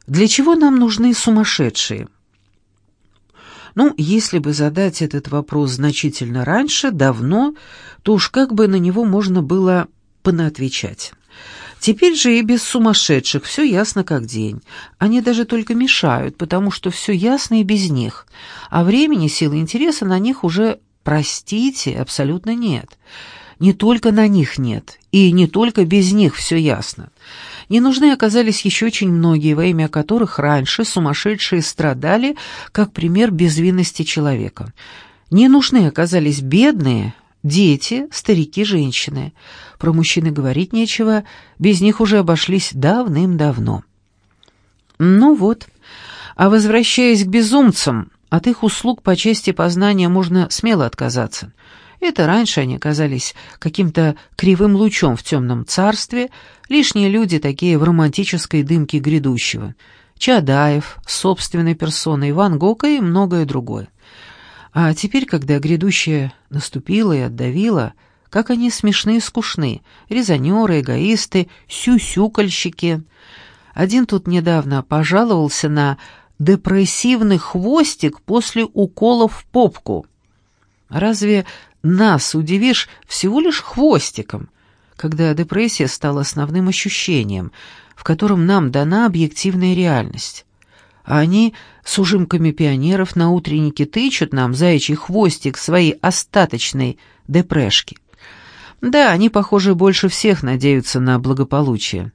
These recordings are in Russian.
Для чего нам нужны сумасшедшие? Ну, если бы задать этот вопрос значительно раньше, давно, то уж как бы на него можно было понаотвечать. Теперь же и без сумасшедших все ясно как день. Они даже только мешают, потому что все ясно и без них. А времени, силы интереса на них уже, простите, абсолютно нет. Не только на них нет, и не только без них все ясно. Не нужны оказались еще очень многие, во имя которых раньше сумасшедшие страдали, как пример безвинности человека. Не нужны оказались бедные, дети, старики, женщины. Про мужчин и говорить нечего, без них уже обошлись давным-давно. Ну вот, а возвращаясь к безумцам, от их услуг по части познания можно смело отказаться. Это раньше они казались каким-то кривым лучом в темном царстве, лишние люди такие в романтической дымке грядущего. Чаадаев, собственной персоной, Ван Гог и многое другое. А теперь, когда грядущее наступило и отдавило, как они смешны и скучны, резонеры, эгоисты, сюсюкальщики. Один тут недавно пожаловался на депрессивный хвостик после укола в попку. Разве нас удивишь всего лишь хвостиком, когда депрессия стала основным ощущением, в котором нам дана объективная реальность? А они с ужимками пионеров на утреннике тычут нам заячий хвостик своей остаточной депрешки. Да, они, похоже, больше всех надеются на благополучие.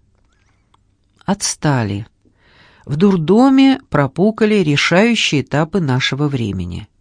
Отстали. В дурдоме пропукали решающие этапы нашего времени.